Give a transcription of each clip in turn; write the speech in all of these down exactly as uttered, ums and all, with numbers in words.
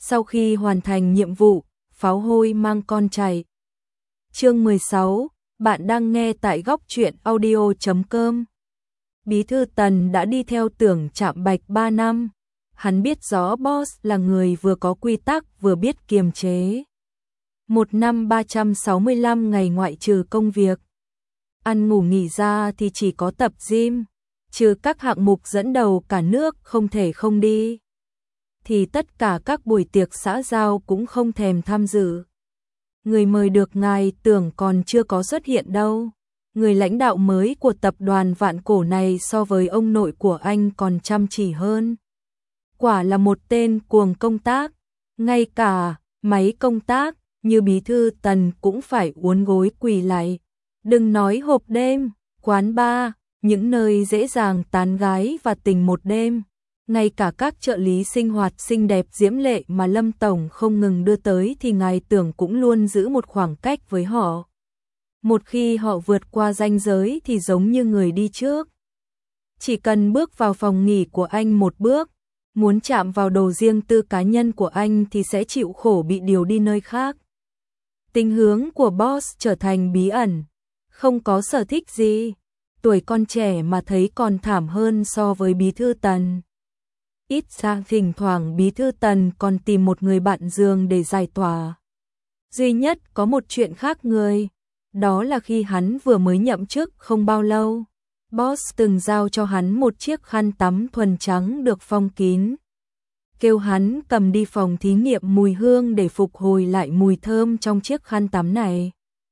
Sau khi hoàn thành nhiệm vụ, pháo hôi mang con chạy. Chương mười sáu, bạn đang nghe tại góc truyện audio chấm com. Bí thư Tần đã đi theo Tưởng Trạm Bạch ba năm. Hắn biết rõ boss là người vừa có quy tắc vừa biết kiềm chế. Một năm ba trăm sáu mươi lăm ngày ngoại trừ công việc. Ăn ngủ nghỉ ra thì chỉ có tập gym, trừ các hạng mục dẫn đầu cả nước không thể không đi. Thì tất cả các buổi tiệc xã giao cũng không thèm tham dự. Người mời được ngài Tưởng còn chưa có xuất hiện đâu. Người lãnh đạo mới của tập đoàn Vạn Cổ này so với ông nội của anh còn chăm chỉ hơn. Quả là một tên cuồng công tác, ngay cả máy công tác như bí thư Tần cũng phải uốn gối quỳ lại. Đừng nói hộp đêm, quán bar, những nơi dễ dàng tán gái và tình một đêm. Ngay cả các trợ lý sinh hoạt xinh đẹp diễm lệ mà Lâm Tổng không ngừng đưa tới thì ngài Tưởng cũng luôn giữ một khoảng cách với họ. Một khi họ vượt qua ranh giới thì giống như người đi trước. Chỉ cần bước vào phòng nghỉ của anh một bước, muốn chạm vào đồ riêng tư cá nhân của anh thì sẽ chịu khổ bị điều đi nơi khác. Tính hướng của boss trở thành bí ẩn, không có sở thích gì. Tuổi con trẻ mà thấy còn thảm hơn so với bí thư Tần. Ít ra thỉnh thoảng bí thư Tần còn tìm một người bạn giường để giải tỏa. Duy nhất có một chuyện khác người, đó là khi hắn vừa mới nhậm chức không bao lâu, boss từng giao cho hắn một chiếc khăn tắm thuần trắng được phong kín. Kêu hắn cầm đi phòng thí nghiệm mùi hương để phục hồi lại mùi thơm trong chiếc khăn tắm này.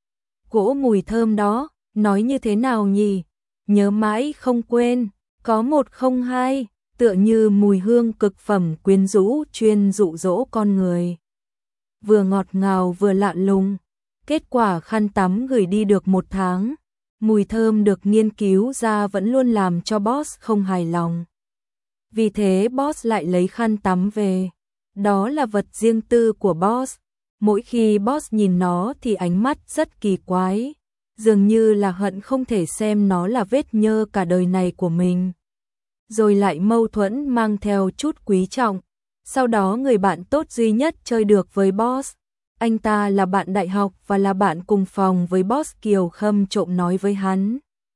Cỗ mùi thơm đó, nói như thế nào nhỉ? Nhớ mãi không quên, có một không hai, tựa như mùi hương cực phẩm quyến rũ chuyên dụ dỗ con người. Vừa ngọt ngào vừa lạ lùng, kết quả khăn tắm gửi đi được một tháng, mùi thơm được nghiên cứu ra vẫn luôn làm cho boss không hài lòng. Vì thế boss lại lấy khăn tắm về, đó là vật riêng tư của boss. Mỗi khi boss nhìn nó thì ánh mắt rất kỳ quái, dường như là hận không thể xem nó là vết nhơ cả đời này của mình. Rồi lại mâu thuẫn mang theo chút quý trọng. Sau đó người bạn tốt duy nhất chơi được với boss, anh ta là bạn đại học và là bạn cùng phòng với boss Kiều Khâm trộm nói với hắn.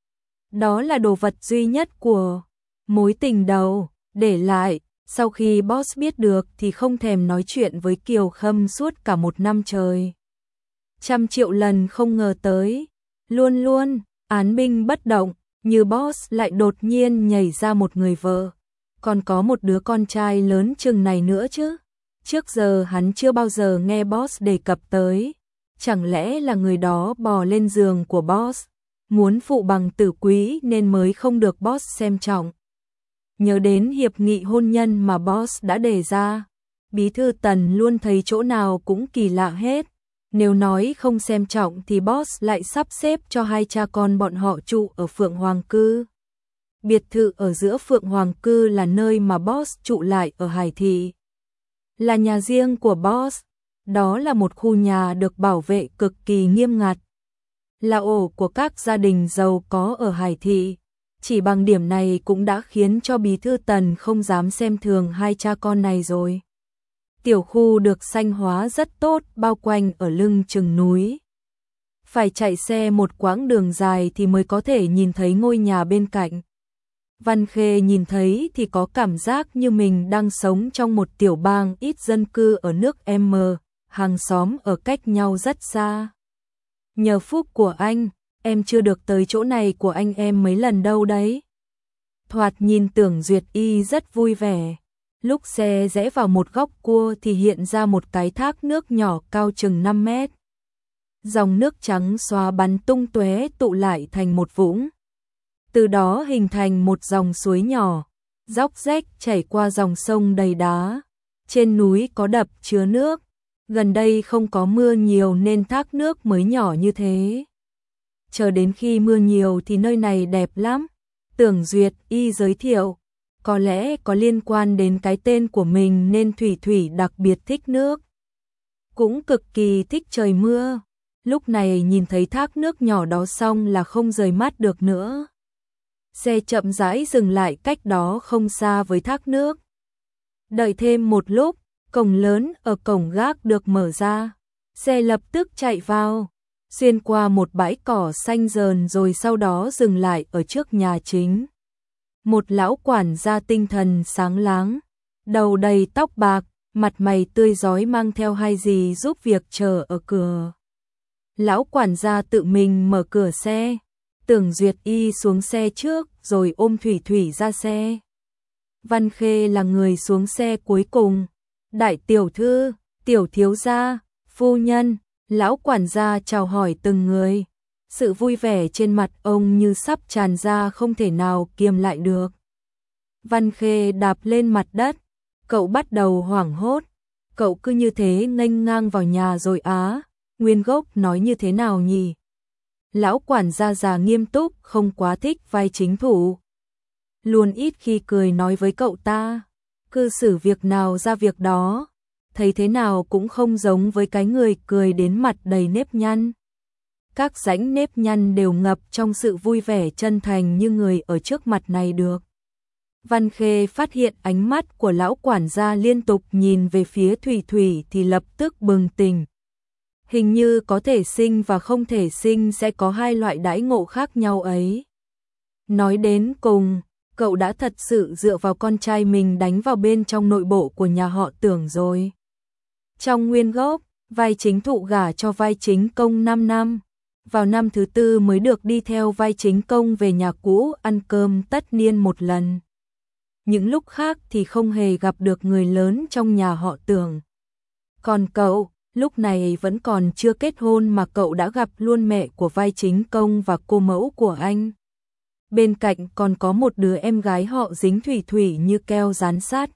Đó là đồ vật duy nhất của mối tình đầu, để lại. Sau khi boss biết được thì không thèm nói chuyện với Kiều Khâm suốt cả một năm trời. Trăm triệu lần không ngờ tới, luôn luôn án binh bất động, như boss lại đột nhiên nhảy ra một người vợ, còn có một đứa con trai lớn chừng này nữa chứ. Trước giờ hắn chưa bao giờ nghe boss đề cập tới. Chẳng lẽ là người đó bò lên giường của boss, muốn phụ bằng tử quý nên mới không được boss xem trọng. Nhớ đến hiệp nghị hôn nhân mà boss đã đề ra, bí thư Tần luôn thấy chỗ nào cũng kỳ lạ hết. Nếu nói không xem trọng thì boss lại sắp xếp cho hai cha con bọn họ trụ ở Phượng Hoàng Cư. Biệt thự ở giữa Phượng Hoàng Cư là nơi mà boss trụ lại ở Hải Thị. Là nhà riêng của boss, đó là một khu nhà được bảo vệ cực kỳ nghiêm ngặt. Là ổ của các gia đình giàu có ở Hải Thị. Chỉ bằng điểm này cũng đã khiến cho bí thư Tần không dám xem thường hai cha con này rồi. Tiểu khu được xanh hóa rất tốt, bao quanh ở lưng chừng núi. Phải chạy xe một quãng đường dài thì mới có thể nhìn thấy ngôi nhà bên cạnh. Văn Khê nhìn thấy thì có cảm giác như mình đang sống trong một tiểu bang ít dân cư ở nước M, hàng xóm ở cách nhau rất xa. Nhờ phúc của anh, em chưa được tới chỗ này của anh em mấy lần đâu đấy. Thoạt nhìn Tưởng Duyệt Y rất vui vẻ. Lúc xe rẽ vào một góc cua thì hiện ra một cái thác nước nhỏ cao chừng năm mét. Dòng nước trắng xóa bắn tung tóe tụ lại thành một vũng. Từ đó hình thành một dòng suối nhỏ, róc rách chảy qua dòng sông đầy đá. Trên núi có đập chứa nước. Gần đây không có mưa nhiều nên thác nước mới nhỏ như thế. Chờ đến khi mưa nhiều thì nơi này đẹp lắm. Tưởng Duyệt Y giới thiệu. Có lẽ có liên quan đến cái tên của mình nên Thủy Thủy đặc biệt thích nước. Cũng cực kỳ thích trời mưa. Lúc này nhìn thấy thác nước nhỏ đó xong là không rời mắt được nữa. Xe chậm rãi dừng lại cách đó không xa với thác nước. Đợi thêm một lúc, Cổng lớn ở cổng gác được mở ra, xe lập tức chạy vào, xuyên qua một bãi cỏ xanh rờn rồi sau đó dừng lại ở trước nhà chính. Một lão quản gia tinh thần sáng láng, đầu đầy tóc bạc, mặt mày tươi rói mang theo hai dì giúp việc chờ ở cửa. Lão quản gia tự mình mở cửa xe, Tưởng Duyệt Y xuống xe trước rồi ôm Thủy Thủy ra xe. Văn Khê là người xuống xe cuối cùng. Đại tiểu thư, tiểu thiếu gia, phu nhân, lão quản gia chào hỏi từng người. Sự vui vẻ trên mặt ông như sắp tràn ra không thể nào kiềm lại được. Văn Khê đạp lên mặt đất, cậu bắt đầu hoảng hốt. Cậu cứ như thế nghênh ngang vào nhà rồi á, nguyên gốc nói như thế nào nhỉ? Lão quản gia già nghiêm túc không quá thích vai chính thủ. Luôn ít khi cười nói với cậu ta, cư xử việc nào ra việc đó, thấy thế nào cũng không giống với cái người cười đến mặt đầy nếp nhăn. Các rãnh nếp nhăn đều ngập trong sự vui vẻ chân thành như người ở trước mặt này được. Văn Khê phát hiện ánh mắt của lão quản gia liên tục nhìn về phía Thủy Thủy thì lập tức bừng tỉnh. Hình như có thể sinh và không thể sinh sẽ có hai loại đãi ngộ khác nhau ấy. Nói đến cùng, cậu đã thật sự dựa vào con trai mình đánh vào bên trong nội bộ của nhà họ Tưởng rồi. Trong nguyên gốc, vai chính thụ gả cho vai chính công năm năm. Vào năm thứ tư mới được đi theo vai chính công về nhà cũ ăn cơm tất niên một lần. Những lúc khác thì không hề gặp được người lớn trong nhà họ Tưởng. Còn cậu, lúc này vẫn còn chưa kết hôn mà cậu đã gặp luôn mẹ của vai chính công và cô mẫu của anh. Bên cạnh còn có một đứa em gái họ dính Thủy Thủy như keo dán sát.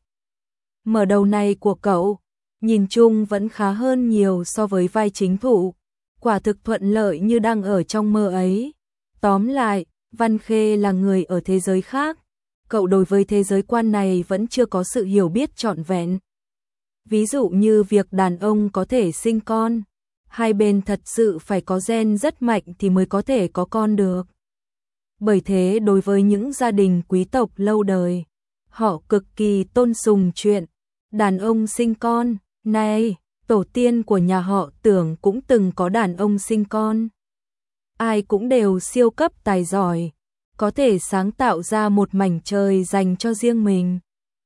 Mở đầu này của cậu, nhìn chung vẫn khá hơn nhiều so với vai chính thụ. Quả thực thuận lợi như đang ở trong mơ ấy. Tóm lại, Văn Khê là người ở thế giới khác. Cậu đối với thế giới quan này vẫn chưa có sự hiểu biết trọn vẹn. Ví dụ như việc đàn ông có thể sinh con, hai bên thật sự phải có gen rất mạnh thì mới có thể có con được. Bởi thế đối với những gia đình quý tộc lâu đời, họ cực kỳ tôn sùng chuyện đàn ông sinh con. Này, tổ tiên của nhà họ Tưởng cũng từng có đàn ông sinh con. Ai cũng đều siêu cấp tài giỏi, có thể sáng tạo ra một mảnh trời dành cho riêng mình.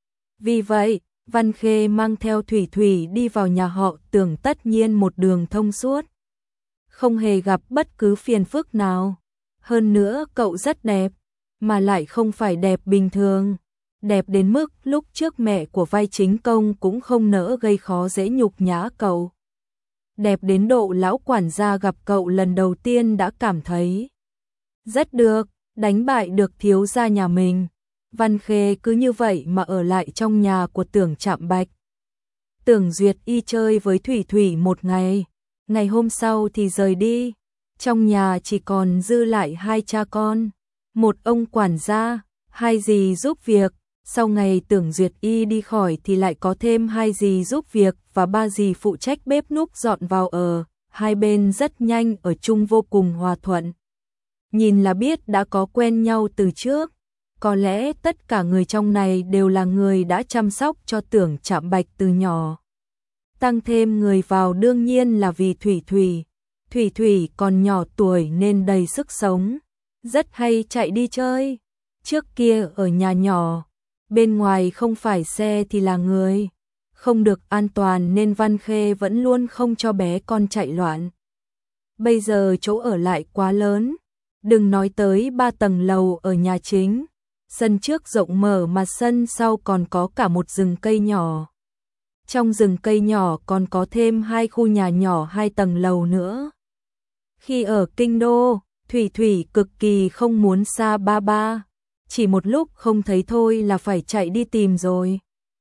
Vì vậy, Văn Khê mang theo Thủy Thủy đi vào nhà họ Tưởng tất nhiên một đường thông suốt. Không hề gặp bất cứ phiền phức nào. Hơn nữa cậu rất đẹp, mà lại không phải đẹp bình thường. Đẹp đến mức lúc trước mẹ của vai chính công cũng không nỡ gây khó dễ nhục nhã cậu. Đẹp đến độ lão quản gia gặp cậu lần đầu tiên đã cảm thấy rất được, đánh bại được thiếu gia nhà mình. Văn Khê cứ như vậy mà ở lại trong nhà của Tưởng Trạm Bạch. Tưởng Duyệt Y chơi với Thủy Thủy một ngày, ngày hôm sau thì rời đi. Trong nhà chỉ còn dư lại hai cha con, một ông quản gia, hai dì giúp việc. Sau ngày Tưởng Duyệt Y đi khỏi thì lại có thêm hai dì giúp việc và ba dì phụ trách bếp núc dọn vào ở. Hai bên rất nhanh ở chung vô cùng hòa thuận. Nhìn là biết đã có quen nhau từ trước. Có lẽ tất cả người trong này đều là người đã chăm sóc cho Tưởng Trạm Bạch từ nhỏ. Tăng thêm người vào đương nhiên là vì Thủy Thủy. Thủy Thủy còn nhỏ tuổi nên đầy sức sống, rất hay chạy đi chơi. Trước kia ở nhà nhỏ, bên ngoài không phải xe thì là người, không được an toàn nên Văn Khê vẫn luôn không cho bé con chạy loạn. Bây giờ chỗ ở lại quá lớn, đừng nói tới ba tầng lầu ở nhà chính, sân trước rộng mở mà sân sau còn có cả một rừng cây nhỏ. Trong rừng cây nhỏ còn có thêm hai khu nhà nhỏ hai tầng lầu nữa. Khi ở kinh đô, Thủy Thủy cực kỳ không muốn xa ba ba. Chỉ một lúc không thấy thôi là phải chạy đi tìm rồi.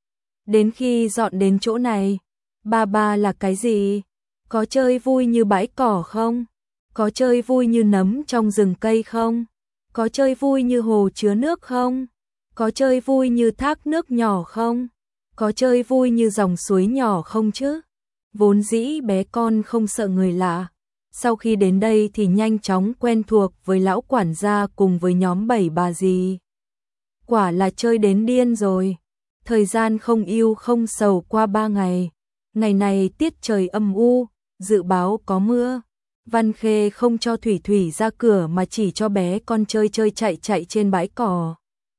Đến khi dọn đến chỗ này, ba ba là cái gì? Có chơi vui như bãi cỏ không? Có chơi vui như nấm trong rừng cây không? Có chơi vui như hồ chứa nước không? Có chơi vui như thác nước nhỏ không? Có chơi vui như dòng suối nhỏ không chứ? Vốn dĩ bé con không sợ người lạ. Sau khi đến đây thì nhanh chóng quen thuộc với lão quản gia cùng với nhóm bảy bà dì. Quả là chơi đến điên rồi. Thời gian không ưu không sầu qua ba ngày. Ngày này tiết trời âm u, dự báo có mưa. Văn Khê không cho Thủy Thủy ra cửa mà chỉ cho bé con chơi chơi chạy chạy trên bãi cỏ.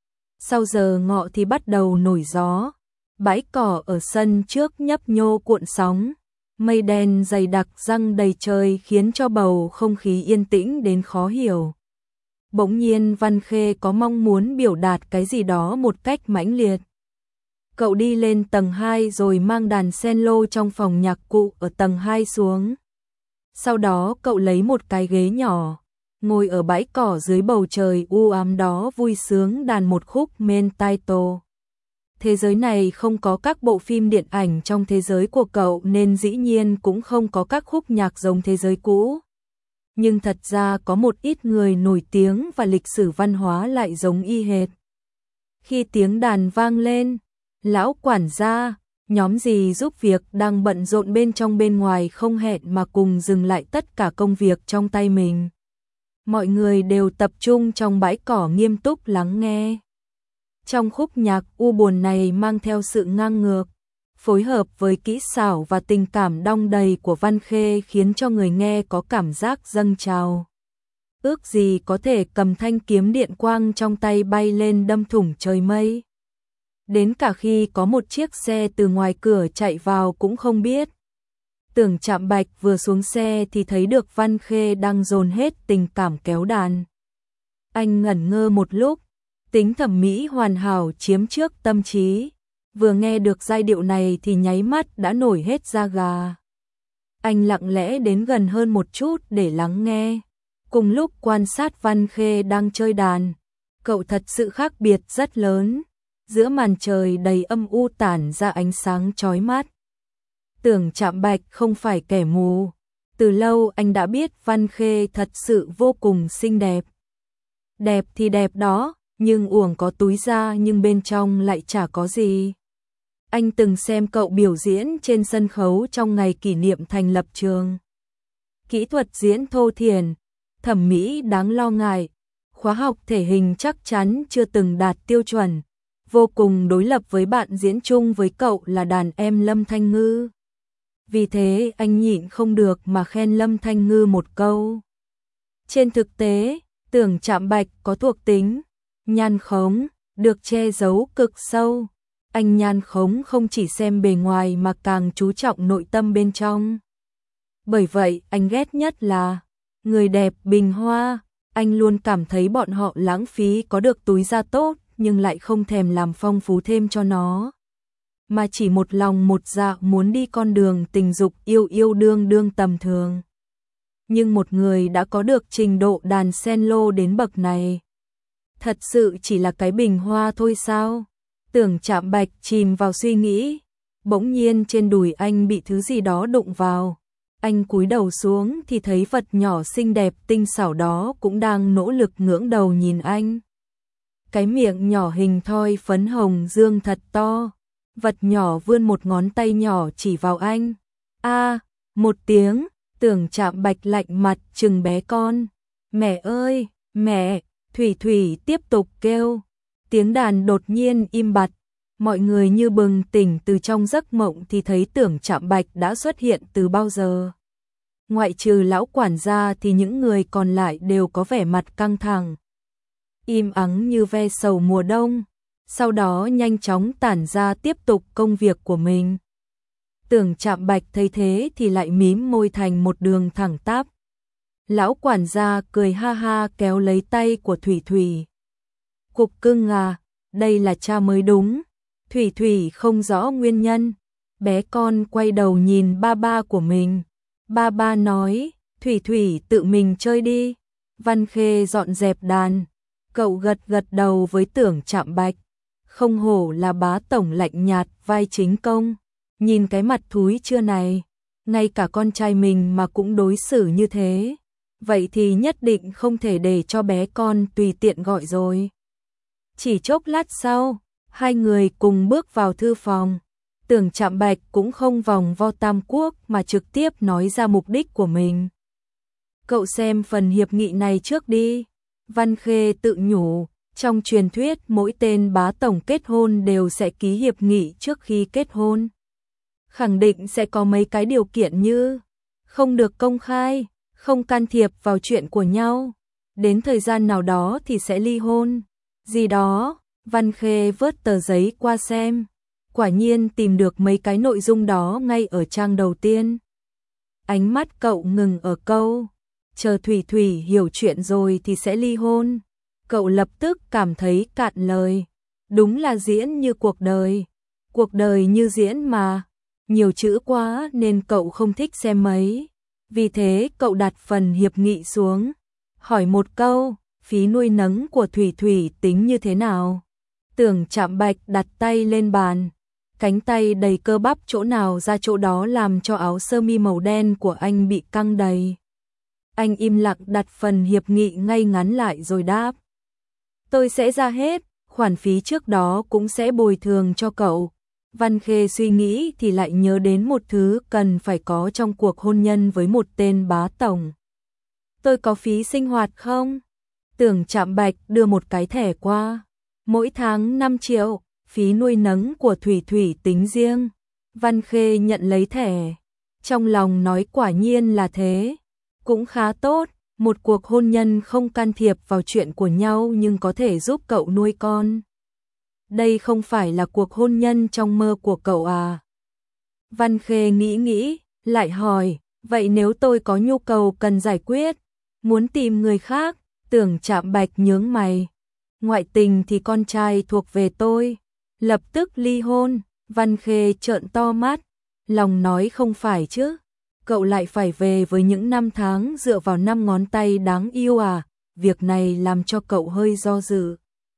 Sau giờ ngọ thì bắt đầu nổi gió. Bãi cỏ ở sân trước nhấp nhô cuộn sóng. Mây đen dày đặc giăng đầy trời khiến cho bầu không khí yên tĩnh đến khó hiểu. Bỗng nhiên Văn Khê có mong muốn biểu đạt cái gì đó một cách mãnh liệt. Cậu đi lên tầng hai rồi mang đàn cello trong phòng nhạc cụ ở tầng hai xuống. Sau đó cậu lấy một cái ghế nhỏ, ngồi ở bãi cỏ dưới bầu trời u ám đó vui sướng đàn một khúc main title. Thế giới này không có các bộ phim điện ảnh trong thế giới của cậu nên dĩ nhiên cũng không có các khúc nhạc giống thế giới cũ. Nhưng thật ra có một ít người nổi tiếng và lịch sử văn hóa lại giống y hệt. Khi tiếng đàn vang lên, lão quản gia, nhóm gì giúp việc đang bận rộn bên trong bên ngoài không hẹn mà cùng dừng lại tất cả công việc trong tay mình. Mọi người đều tập trung trong bãi cỏ nghiêm túc lắng nghe. Trong khúc nhạc u buồn này mang theo sự ngang ngược, phối hợp với kỹ xảo và tình cảm đong đầy của Văn Khê khiến cho người nghe có cảm giác dâng trào. Ước gì có thể cầm thanh kiếm điện quang trong tay bay lên đâm thủng trời mây. Đến cả khi có một chiếc xe từ ngoài cửa chạy vào cũng không biết. Tưởng Trạm Bạch vừa xuống xe thì thấy được Văn Khê đang dồn hết tình cảm kéo đàn. Anh ngẩn ngơ một lúc, tính thẩm mỹ hoàn hảo chiếm trước tâm trí. Vừa nghe được giai điệu này thì nháy mắt đã nổi hết da gà. Anh lặng lẽ đến gần hơn một chút để lắng nghe. Cùng lúc quan sát Văn Khê đang chơi đàn, cậu thật sự khác biệt rất lớn. Giữa màn trời đầy âm u tản ra ánh sáng chói mắt. Tưởng Trạm Bạch không phải kẻ mù. Từ lâu anh đã biết Văn Khê thật sự vô cùng xinh đẹp. Đẹp thì đẹp đó, nhưng uổng có túi da nhưng bên trong lại chả có gì. Anh từng xem cậu biểu diễn trên sân khấu trong ngày kỷ niệm thành lập trường. Kỹ thuật diễn thô thiển, thẩm mỹ đáng lo ngại, khóa học thể hình chắc chắn chưa từng đạt tiêu chuẩn. Vô cùng đối lập với bạn diễn chung với cậu là đàn em Lâm Thanh Ngư. Vì thế anh nhịn không được mà khen Lâm Thanh Ngư một câu. Trên thực tế, Tưởng Trạm Bạch có thuộc tính nhan khống, được che giấu cực sâu. Anh nhan khống không chỉ xem bề ngoài mà càng chú trọng nội tâm bên trong. Bởi vậy anh ghét nhất là người đẹp bình hoa. Anh luôn cảm thấy bọn họ lãng phí có được túi da tốt nhưng lại không thèm làm phong phú thêm cho nó. Mà chỉ một lòng một dạ muốn đi con đường tình dục yêu yêu đương đương tầm thường. Nhưng một người đã có được trình độ đàn cello đến bậc này, thật sự chỉ là cái bình hoa thôi sao? Tưởng Trạm Bạch chìm vào suy nghĩ, bỗng nhiên trên đùi anh bị thứ gì đó đụng vào. Anh cúi đầu xuống thì thấy vật nhỏ xinh đẹp tinh xảo đó cũng đang nỗ lực ngưỡng đầu nhìn anh. Cái miệng nhỏ hình thoi phấn hồng dương thật to, vật nhỏ vươn một ngón tay nhỏ chỉ vào anh. A, một tiếng, Tưởng Trạm Bạch lạnh mặt trừng bé con. Mẹ ơi, mẹ, Thủy Thủy tiếp tục kêu. Tiếng đàn đột nhiên im bặt, mọi người như bừng tỉnh từ trong giấc mộng thì thấy Tưởng Trạm Bạch đã xuất hiện từ bao giờ. Ngoại trừ lão quản gia thì những người còn lại đều có vẻ mặt căng thẳng, im ắng như ve sầu mùa đông, sau đó nhanh chóng tản ra tiếp tục công việc của mình. Tưởng Trạm Bạch thấy thế thì lại mím môi thành một đường thẳng tắp. Lão quản gia cười ha ha kéo lấy tay của Thủy Thủy. Cục cưng à, đây là cha mới đúng. Thủy Thủy không rõ nguyên nhân. Bé con quay đầu nhìn ba ba của mình. Ba ba nói, Thủy Thủy tự mình chơi đi. Văn Khê dọn dẹp đàn. Cậu gật gật đầu với Tưởng Trạm Bạch. Không hổ là bá tổng lạnh nhạt vai chính công. Nhìn cái mặt thúi chưa này, ngay cả con trai mình mà cũng đối xử như thế. Vậy thì nhất định không thể để cho bé con tùy tiện gọi rồi. Chỉ chốc lát sau, hai người cùng bước vào thư phòng. Tưởng Trạm Bạch cũng không vòng vo tam quốc mà trực tiếp nói ra mục đích của mình. Cậu xem phần hiệp nghị này trước đi. Văn Khê tự nhủ, Trong truyền thuyết mỗi tên bá tổng kết hôn đều sẽ ký hiệp nghị trước khi kết hôn. Khẳng định sẽ có mấy cái điều kiện như không được công khai, không can thiệp vào chuyện của nhau, đến thời gian nào đó thì sẽ ly hôn, gì đó. Văn Khê vớt tờ giấy qua xem, quả nhiên tìm được mấy cái nội dung đó ngay ở trang đầu tiên. Ánh mắt cậu ngừng ở câu, chờ Thủy Thủy hiểu chuyện rồi thì sẽ ly hôn. Cậu lập tức cảm thấy cạn lời, đúng là diễn như cuộc đời, cuộc đời như diễn mà, nhiều chữ quá nên cậu không thích xem mấy. Vì thế cậu đặt phần hiệp nghị xuống, hỏi một câu, phí nuôi nấng của Thủy Thủy tính như thế nào? Tưởng Trạm Bạch đặt tay lên bàn, cánh tay đầy cơ bắp chỗ nào ra chỗ đó làm cho áo sơ mi màu đen của anh bị căng đầy. Anh im lặng đặt phần hiệp nghị ngay ngắn lại rồi đáp. Tôi sẽ ra hết, khoản phí trước đó cũng sẽ bồi thường cho cậu. Văn Khê suy nghĩ thì lại nhớ đến một thứ cần phải có trong cuộc hôn nhân với một tên bá tổng. Tôi có phí sinh hoạt không? Tưởng Trạm Bạch đưa một cái thẻ qua. Mỗi tháng năm triệu, phí nuôi nấng của Thủy Thủy tính riêng. Văn Khê nhận lấy thẻ. Trong lòng nói quả nhiên là thế. Cũng khá tốt, một cuộc hôn nhân không can thiệp vào chuyện của nhau nhưng có thể giúp cậu nuôi con. Đây không phải là cuộc hôn nhân trong mơ của cậu à? Văn Khê nghĩ nghĩ, lại hỏi, vậy nếu tôi có nhu cầu cần giải quyết, muốn tìm người khác? Tưởng Trạm Bạch nhướng mày. Ngoại tình thì con trai thuộc về tôi. Lập tức ly hôn. Văn Khê trợn to mắt. Lòng nói không phải chứ. Cậu lại phải về với những năm tháng dựa vào năm ngón tay đáng yêu à? Việc này làm cho cậu hơi do dự.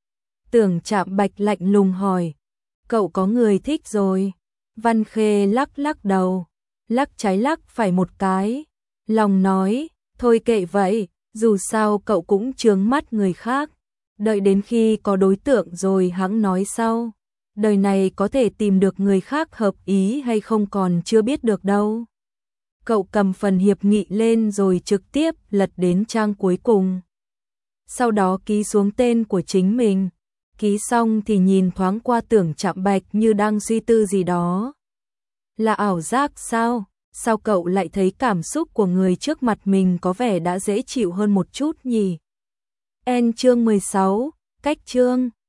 Tưởng Trạm Bạch lạnh lùng hỏi. Cậu có người thích rồi. Văn Khê lắc lắc đầu. Lắc trái lắc phải một cái. Lòng nói, thôi kệ vậy, dù sao cậu cũng chướng mắt người khác. Đợi đến khi có đối tượng rồi hẵng nói sau. Đời này có thể tìm được người khác hợp ý hay không còn chưa biết được đâu. Cậu cầm phần hiệp nghị lên rồi trực tiếp lật đến trang cuối cùng. Sau đó ký xuống tên của chính mình. Ký xong thì nhìn thoáng qua Tưởng Trạm Bạch như đang suy tư gì đó. Là ảo giác sao? Sao cậu lại thấy cảm xúc của người trước mặt mình có vẻ đã dễ chịu hơn một chút nhỉ? End chương mười sáu, cách chương